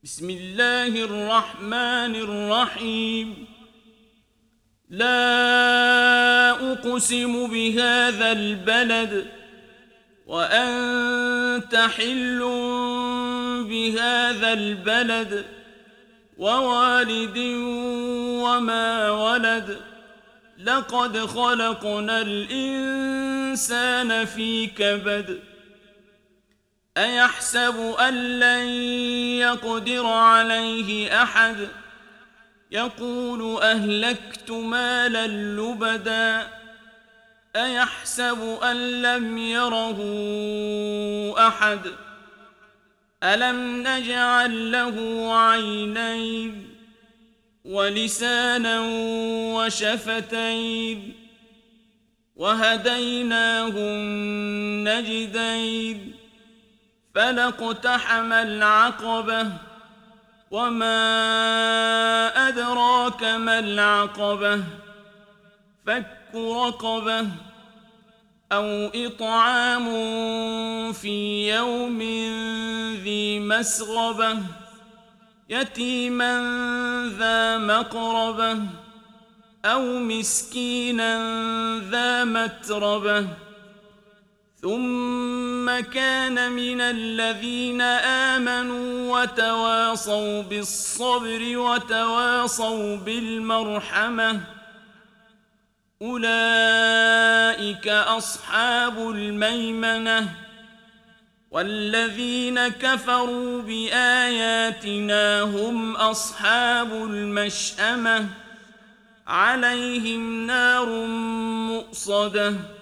بسم الله الرحمن الرحيم. لا أقسم بهذا البلد وأنت حل بهذا البلد ووالد وما ولد. لقد خلقنا الإنسان في كبد. أيحسب أن لن يقدر عليه أحد. يقول أهلكت مالا لبدا. أيحسب أن لم يره أحد. ألم نجعل له عينين ولسانا وشفتين وهديناه النجدين. فلاقتحم العقبة وما أدراك ما العقبة. فك رقبة أو إطعام في يوم ذي مسغبة يتيما ذا مقربة أو مسكينا ذا متربة. ثم كان من الذين آمنوا وتواصوا بالصبر وتواصوا بالمرحمة. أولئك أصحاب الميمنة. والذين كفروا بآياتنا هم أصحاب المشأمة. عليهم نار مؤصدة.